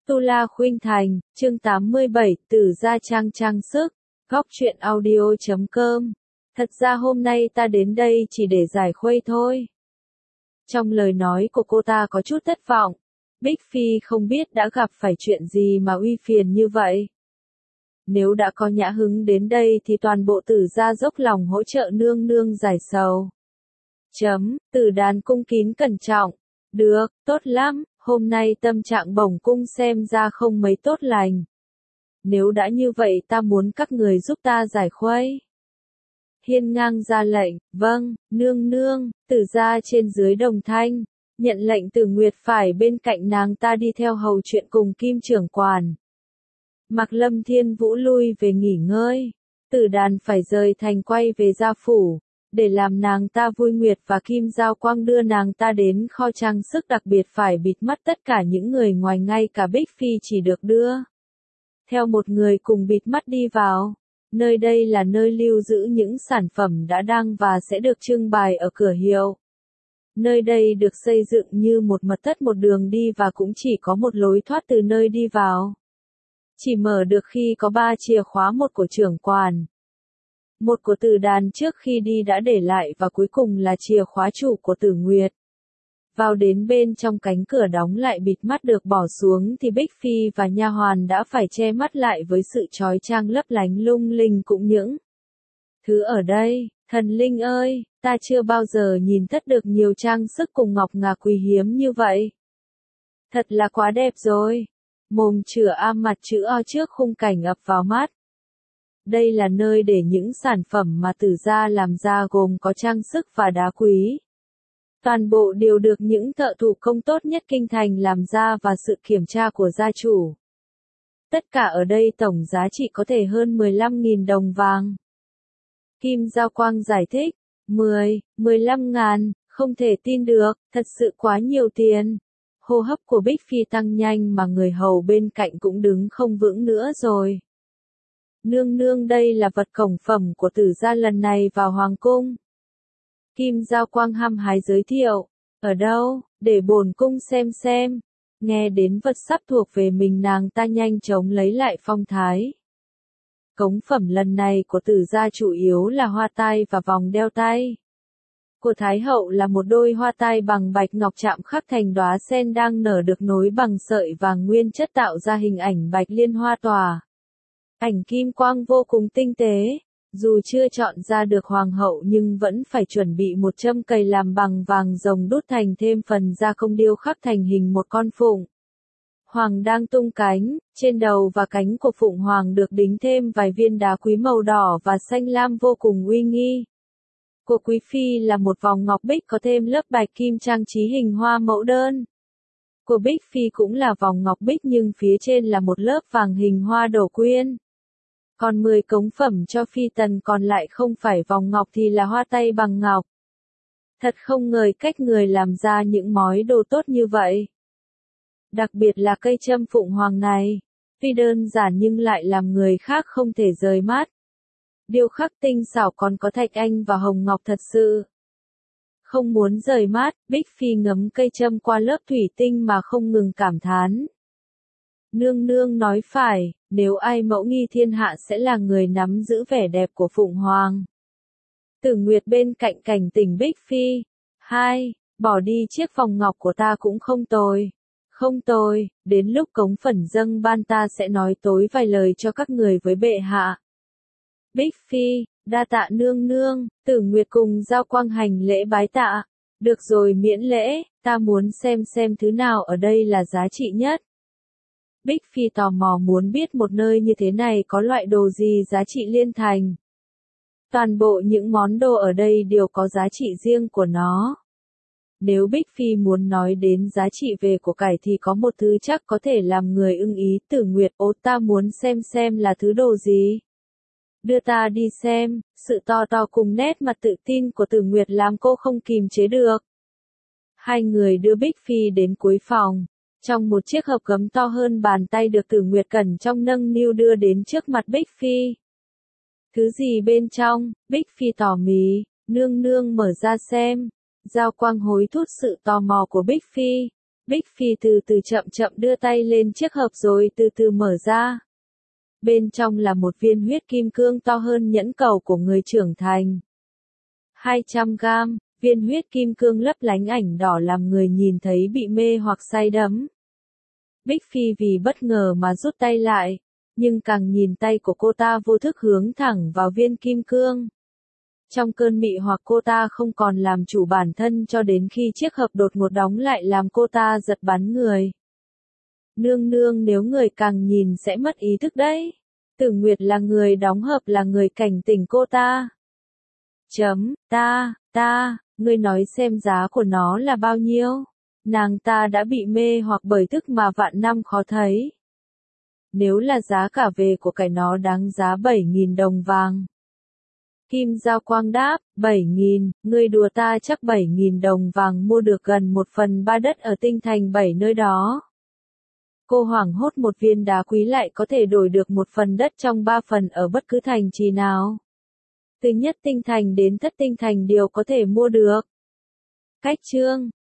Tu La Khuynh Thành, chương 87, Tử gia trang sức, góc truyện audio.com. Thật ra hôm nay ta đến đây chỉ để giải khuây thôi. Trong lời nói của cô ta có chút thất vọng. Bích Phi không biết đã gặp phải chuyện gì mà uy phiền như vậy. Nếu đã có Nhã Hứng đến đây thì toàn bộ Tử gia dốc lòng hỗ trợ nương nương giải sầu. Tử Đàn cung kín cẩn trọng. Được, tốt lắm, hôm nay tâm trạng bổng cung xem ra không mấy tốt lành. Nếu đã như vậy ta muốn các người giúp ta giải khuây. Hiên ngang ra lệnh, vâng, nương nương, Tử gia trên dưới đồng thanh, nhận lệnh Tử Nguyệt phải bên cạnh nàng ta đi theo hầu chuyện cùng Kim trưởng quản. Mạc Lâm Thiên Vũ lui về nghỉ ngơi, Tử Đàn phải rời thành quay về gia phủ. Để làm nàng ta vui, Nguyệt và Kim Giao Quang đưa nàng ta đến kho trang sức đặc biệt phải bịt mắt tất cả những người ngoài, ngay cả Bích Phi chỉ được đưa theo một người cùng bịt mắt đi vào. Nơi đây là nơi lưu giữ những sản phẩm đã đăng và sẽ được trưng bày ở cửa hiệu. Nơi đây được xây dựng như một mật thất, một đường đi và cũng chỉ có một lối thoát từ nơi đi vào. Chỉ mở được khi có 3 chìa khóa, một của trưởng quản, một của Tử Đàn trước khi đi đã để lại và cuối cùng là chìa khóa chủ của Tử Nguyệt. Vào đến bên trong, cánh cửa đóng lại bịt mắt được bỏ xuống thì Bích Phi và nha hoàn đã phải che mắt lại với sự chói chang lấp lánh lung linh cũng những thứ ở đây. Thần linh ơi, ta chưa bao giờ nhìn thấy được nhiều trang sức cùng ngọc ngà quý hiếm như vậy. Thật là quá đẹp rồi. Mồm chửa A mặt chữ O trước khung cảnh ập vào mắt. Đây là nơi để những sản phẩm mà Tử gia làm ra gồm có trang sức và đá quý. Toàn bộ đều được những thợ thủ công tốt nhất kinh thành làm ra và sự kiểm tra của gia chủ. Tất cả ở đây tổng giá trị có thể hơn 15.000 đồng vàng. Kim Giao Quang giải thích, 15 ngàn, không thể tin được, thật sự quá nhiều tiền. Hô hấp của Bích Phi tăng nhanh mà người hầu bên cạnh cũng đứng không vững nữa rồi. Nương nương, đây là vật cổng phẩm của Tử gia lần này vào hoàng cung. Kim Giao Quang hăm hái giới thiệu. Ở đâu, để bổn cung xem. Nghe đến vật sắp thuộc về mình, nàng ta nhanh chóng lấy lại phong thái. Cống phẩm lần này của Tử gia chủ yếu là hoa tai và vòng đeo tay. Của Thái hậu là một đôi hoa tai bằng bạch ngọc chạm khắc thành đóa sen đang nở, được nối bằng sợi vàng nguyên chất tạo ra hình ảnh bạch liên hoa tỏa. Ảnh kim quang vô cùng tinh tế. Dù chưa chọn ra được hoàng hậu nhưng vẫn phải chuẩn bị một châm cầy làm bằng vàng rồng đúc thành thêm phần gia công điêu khắc thành hình một con phụng hoàng đang tung cánh. Trên đầu và cánh của phụng hoàng được đính thêm vài viên đá quý màu đỏ và xanh lam vô cùng uy nghi. Của quý phi là một vòng ngọc bích có thêm lớp bạch kim trang trí hình hoa mẫu đơn. Của Bích Phi cũng là vòng ngọc bích nhưng phía trên là một lớp vàng hình hoa đổ quyên. Còn 10 cống phẩm cho Phi Tần còn lại không phải vòng ngọc thì là hoa tay bằng ngọc. Thật không ngờ cách người làm ra những món đồ tốt như vậy. Đặc biệt là cây châm phụng hoàng này. Tuy đơn giản nhưng lại làm người khác không thể rời mắt. Điêu khắc tinh xảo, còn có thạch anh và hồng ngọc thật sự không muốn rời mắt. Bích Phi ngắm cây châm qua lớp thủy tinh mà không ngừng cảm thán. Nương nương nói phải, nếu ai mẫu nghi thiên hạ sẽ là người nắm giữ vẻ đẹp của phụng hoàng. Tử Nguyệt bên cạnh cảnh tỉnh Bích Phi. 2. Bỏ đi chiếc vòng ngọc của ta cũng không tồi. Không tồi, đến lúc cống phần dâng ban ta sẽ nói tối vài lời cho các người với bệ hạ. Bích Phi, đa tạ nương nương. Tử Nguyệt cùng Giao Quang hành lễ bái tạ. Được rồi, miễn lễ, ta muốn xem thứ nào ở đây là giá trị nhất. Bích Phi tò mò muốn biết một nơi như thế này có loại đồ gì giá trị liên thành. Toàn bộ những món đồ ở đây đều có giá trị riêng của nó. Nếu Bích Phi muốn nói đến giá trị về của cải thì có một thứ chắc có thể làm người ưng ý. Tử Nguyệt, ta muốn xem là thứ đồ gì. Đưa ta đi xem. Sự to cùng nét mặt tự tin của Tử Nguyệt làm cô không kìm chế được. Hai người đưa Bích Phi đến cuối phòng. Trong một chiếc hộp gấm to hơn bàn tay được Tử Nguyệt cẩn trọng nâng niu đưa đến trước mặt Bích Phi. Thứ gì bên trong? Bích Phi tò mì. Nương nương mở ra xem. Giao Quang hối thúc sự tò mò của Bích Phi. Bích Phi từ từ chậm chậm đưa tay lên chiếc hộp rồi từ từ mở ra. Bên trong là một viên huyết kim cương to hơn nhẫn cầu của người trưởng thành. 200 gam, viên huyết kim cương lấp lánh ảnh đỏ làm người nhìn thấy bị mê hoặc say đắm. Bích Phi vì bất ngờ mà rút tay lại, nhưng càng nhìn tay của cô ta vô thức hướng thẳng vào viên kim cương. Trong cơn mị hoặc cô ta không còn làm chủ bản thân cho đến khi chiếc hộp đột ngột đóng lại làm cô ta giật bắn người. Nương nương, nếu người càng nhìn sẽ mất ý thức đấy. Tử Nguyệt là người đóng hộp, là người cảnh tỉnh cô ta. Ngươi nói xem giá của nó là bao nhiêu? Nàng ta đã bị mê hoặc bởi thức mà vạn năm khó thấy. Nếu là giá cả về của cải nó đáng giá 7.000 đồng vàng. Kim Giao Quang đáp, 7.000, ngươi đùa ta, chắc 7.000 đồng vàng mua được gần 1/3 đất ở Tinh Thành 7 nơi đó. Cô hoảng hốt, một viên đá quý lại có thể đổi được 1 phần đất trong 3 phần ở bất cứ thành trì nào. Từ Nhất Tinh Thành đến Thất Tinh Thành đều có thể mua được. Cách chương